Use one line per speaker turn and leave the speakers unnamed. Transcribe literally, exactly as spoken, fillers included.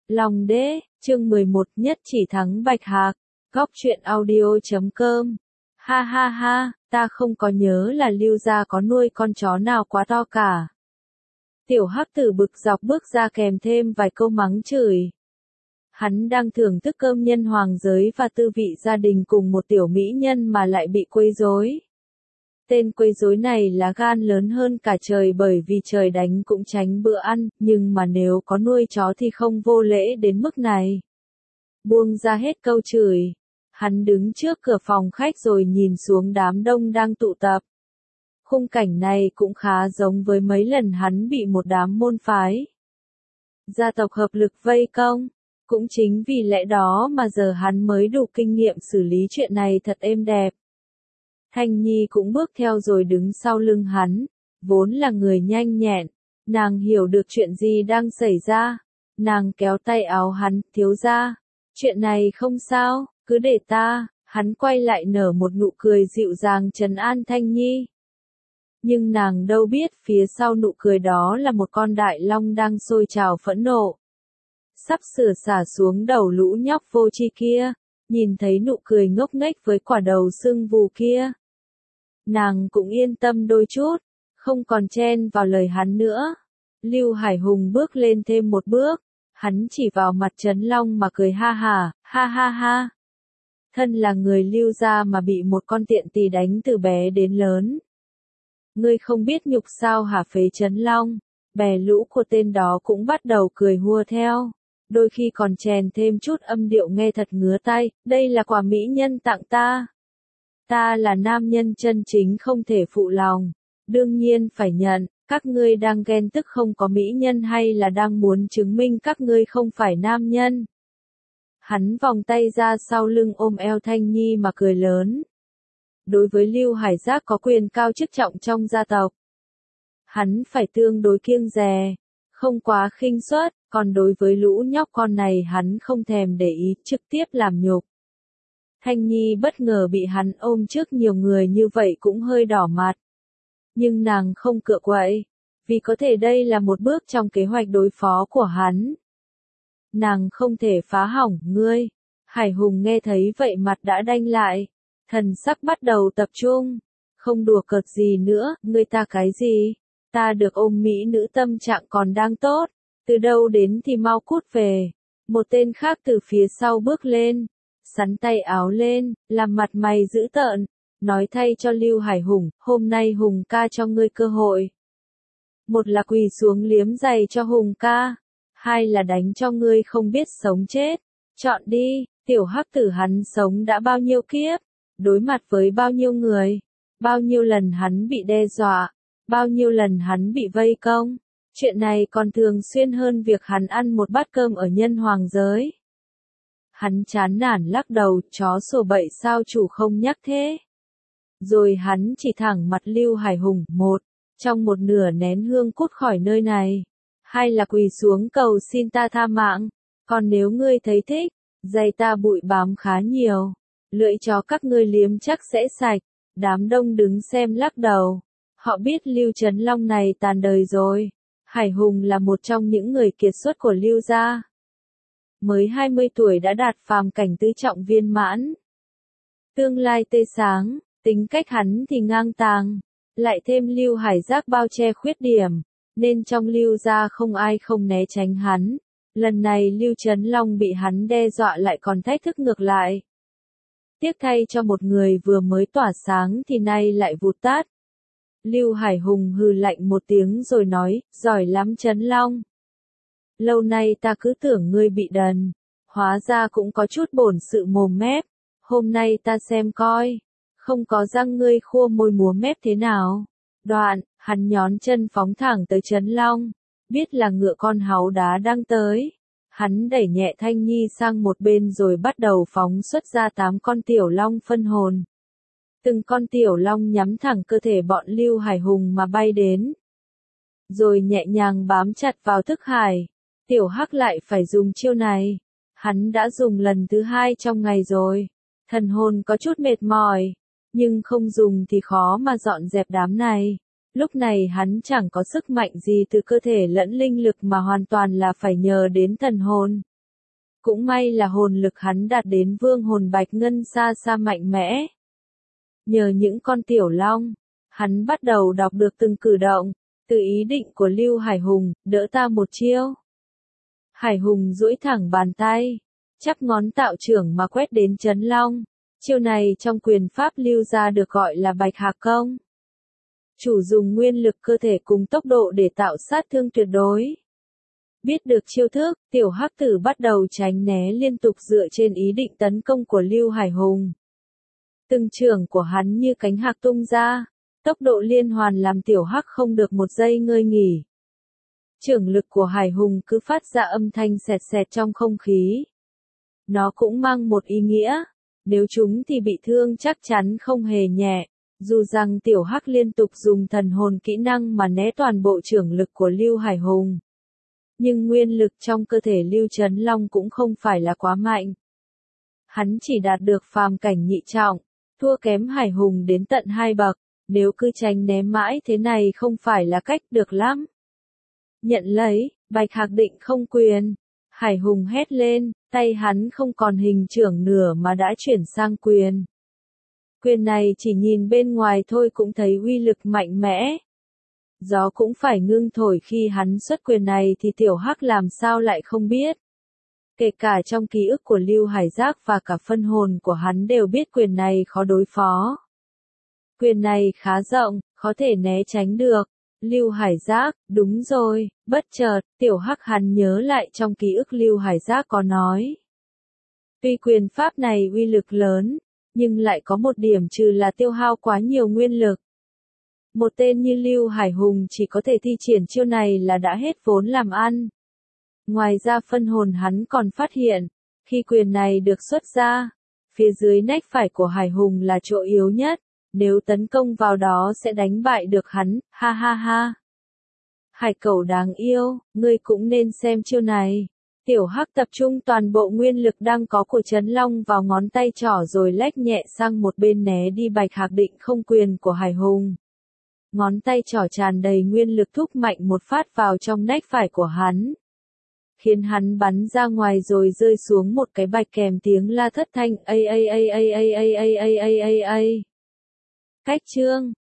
Long đế, chương mười một, nhất chỉ thắng Bạch Hạc, góc truyện audio chấm com. Ha ha ha, ta không có nhớ là Lưu gia có nuôi con chó nào quá to cả. Tiểu Hắc Tử bực dọc bước ra kèm thêm vài câu mắng chửi. Hắn đang thưởng thức cơm nhân hoàng giới và tư vị gia đình cùng một tiểu mỹ nhân mà lại bị quấy rối. Tên quấy rối này lá gan lớn hơn cả trời bởi vì trời đánh cũng tránh bữa ăn, nhưng mà nếu có nuôi chó thì không vô lễ đến mức này. Buông ra hết câu chửi. Hắn đứng trước cửa phòng khách rồi nhìn xuống đám đông đang tụ tập. Khung cảnh này cũng khá giống với mấy lần hắn bị một đám môn phái gia tộc hợp lực vây công. Cũng chính vì lẽ đó mà giờ hắn mới đủ kinh nghiệm xử lý chuyện này thật êm đẹp. Thanh Nhi cũng bước theo rồi đứng sau lưng hắn, vốn là người nhanh nhẹn, nàng hiểu được chuyện gì đang xảy ra, nàng kéo tay áo hắn, thiếu gia, chuyện này không sao, cứ để ta, hắn quay lại nở một nụ cười dịu dàng trấn an Thanh Nhi. Nhưng nàng đâu biết phía sau nụ cười đó là một con đại long đang sôi trào phẫn nộ. Sắp sửa xả xuống đầu lũ nhóc vô tri kia, nhìn thấy nụ cười ngốc nghếch với quả đầu sưng vù kia. Nàng cũng yên tâm đôi chút, không còn chen vào lời hắn nữa. Lưu Hải Hùng bước lên thêm một bước, hắn chỉ vào mặt Trấn Long mà cười ha ha, ha ha ha. Thân là người Lưu gia mà bị một con tiện tỳ đánh từ bé đến lớn. Ngươi không biết nhục sao hả phế Trấn Long, bè lũ của tên đó cũng bắt đầu cười hùa theo. Đôi khi còn chèn thêm chút âm điệu nghe thật ngứa tai, đây là quà mỹ nhân tặng ta. Ta là nam nhân chân chính không thể phụ lòng, đương nhiên phải nhận, các ngươi đang ghen tức không có mỹ nhân hay là đang muốn chứng minh các ngươi không phải nam nhân. Hắn vòng tay ra sau lưng ôm eo Thanh Nhi mà cười lớn. Đối với Lưu Hải Giác có quyền cao chức trọng trong gia tộc, hắn phải tương đối kiêng dè, không quá khinh suất, còn đối với lũ nhóc con này hắn không thèm để ý, trực tiếp làm nhục. Thanh Nhi bất ngờ bị hắn ôm trước nhiều người như vậy cũng hơi đỏ mặt. Nhưng nàng không cựa quậy, vì có thể đây là một bước trong kế hoạch đối phó của hắn. Nàng không thể phá hỏng ngươi. Hải Hùng nghe thấy vậy mặt đã đanh lại, thần sắc bắt đầu tập trung. Không đùa cợt gì nữa, ngươi ta cái gì? Ta được ôm mỹ nữ tâm trạng còn đang tốt, từ đâu đến thì mau cút về. Một tên khác từ phía sau bước lên, sắn tay áo lên, làm mặt mày dữ tợn, nói thay cho Lưu Hải Hùng, hôm nay Hùng ca cho ngươi cơ hội. Một là quỳ xuống liếm giày cho Hùng ca, hai là đánh cho ngươi không biết sống chết. Chọn đi, tiểu Hắc Tử hắn sống đã bao nhiêu kiếp, đối mặt với bao nhiêu người, bao nhiêu lần hắn bị đe dọa, bao nhiêu lần hắn bị vây công. Chuyện này còn thường xuyên hơn việc hắn ăn một bát cơm ở nhân hoàng giới. Hắn chán nản lắc đầu, chó sổ bậy sao chủ không nhắc thế. Rồi hắn chỉ thẳng mặt Lưu Hải Hùng, một, trong một nửa nén hương cút khỏi nơi này. Hai là quỳ xuống cầu xin ta tha mạng, còn nếu ngươi thấy thích, giày ta bụi bám khá nhiều, lưỡi chó các ngươi liếm chắc sẽ sạch. Đám đông đứng xem lắc đầu, họ biết Lưu Trấn Long này tàn đời rồi. Hải Hùng là một trong những người kiệt xuất của Lưu gia. Mới hai mươi tuổi đã đạt phàm cảnh tứ trọng viên mãn. Tương lai tươi sáng, tính cách hắn thì ngang tàng, lại thêm Lưu Hải Giác bao che khuyết điểm, nên trong Lưu gia không ai không né tránh hắn. Lần này Lưu Trấn Long bị hắn đe dọa lại còn thách thức ngược lại. Tiếc thay cho một người vừa mới tỏa sáng thì nay lại vụt tắt. Lưu Hải Hùng hừ lạnh một tiếng rồi nói, giỏi lắm Trấn Long. Lâu nay ta cứ tưởng ngươi bị đần, hóa ra cũng có chút bổn sự mồm mép, hôm nay ta xem coi, không có răng ngươi khua môi múa mép thế nào. Đoạn, hắn nhón chân phóng thẳng tới Trấn Long, biết là ngựa con háu đá đang tới. Hắn đẩy nhẹ Thanh Nhi sang một bên rồi bắt đầu phóng xuất ra tám con tiểu long phân hồn. Từng con tiểu long nhắm thẳng cơ thể bọn Lưu Hải Hùng mà bay đến. Rồi nhẹ nhàng bám chặt vào thức hải. Tiểu Hắc lại phải dùng chiêu này. Hắn đã dùng lần thứ hai trong ngày rồi. Thần hồn có chút mệt mỏi. Nhưng không dùng thì khó mà dọn dẹp đám này. Lúc này hắn chẳng có sức mạnh gì từ cơ thể lẫn linh lực mà hoàn toàn là phải nhờ đến thần hồn. Cũng may là hồn lực hắn đạt đến vương hồn bạch ngân xa xa mạnh mẽ. Nhờ những con tiểu long, hắn bắt đầu đọc được từng cử động, từ ý định của Lưu Hải Hùng, đỡ ta một chiêu. Hải Hùng duỗi thẳng bàn tay, chắp ngón tạo trưởng mà quét đến Trấn Long. Chiêu này trong quyền pháp Lưu gia được gọi là Bạch Hạc công. Chủ dùng nguyên lực cơ thể cùng tốc độ để tạo sát thương tuyệt đối. Biết được chiêu thức, tiểu hắc tử bắt đầu tránh né liên tục dựa trên ý định tấn công của Lưu Hải Hùng. Từng trường của hắn như cánh hạc tung ra, tốc độ liên hoàn làm tiểu hắc không được một giây ngơi nghỉ. Trưởng lực của Hải Hùng cứ phát ra âm thanh sẹt sẹt trong không khí. Nó cũng mang một ý nghĩa, nếu chúng thì bị thương chắc chắn không hề nhẹ, dù rằng tiểu hắc liên tục dùng thần hồn kỹ năng mà né toàn bộ trưởng lực của Lưu Hải Hùng. Nhưng nguyên lực trong cơ thể Lưu Trấn Long cũng không phải là quá mạnh. Hắn chỉ đạt được phàm cảnh nhị trọng, thua kém Hải Hùng đến tận hai bậc, nếu cứ tránh né mãi thế này không phải là cách được lắm. Nhận lấy, Bạch Hạc định không quyền. Hải Hùng hét lên, tay hắn không còn hình trưởng nửa mà đã chuyển sang quyền. Quyền này chỉ nhìn bên ngoài thôi cũng thấy uy lực mạnh mẽ. Gió cũng phải ngưng thổi khi hắn xuất quyền này thì tiểu hắc làm sao lại không biết. Kể cả trong ký ức của Lưu Hải Giác và cả phân hồn của hắn đều biết quyền này khó đối phó. Quyền này khá rộng, có thể né tránh được. Lưu Hải Giác, đúng rồi, bất chợt, tiểu hắc hắn nhớ lại trong ký ức Lưu Hải Giác có nói. Tuy quyền pháp này uy lực lớn, nhưng lại có một điểm trừ là tiêu hao quá nhiều nguyên lực. Một tên như Lưu Hải Hùng chỉ có thể thi triển chiêu này là đã hết vốn làm ăn. Ngoài ra phân hồn hắn còn phát hiện, khi quyền này được xuất ra, phía dưới nách phải của Hải Hùng là chỗ yếu nhất, nếu tấn công vào đó sẽ đánh bại được hắn, ha ha ha. Hải Cẩu đáng yêu, ngươi cũng nên xem chiêu này. Tiểu hắc tập trung toàn bộ nguyên lực đang có của Trấn Long vào ngón tay trỏ rồi lách nhẹ sang một bên né đi Bạch Hạc định không quyền của Hải Hùng. Ngón tay trỏ tràn đầy nguyên lực thúc mạnh một phát vào trong nách phải của hắn, khiến hắn bắn ra ngoài rồi rơi xuống một cái bạch kèm tiếng la thất thanh a a a a a a a a a a. Cách chương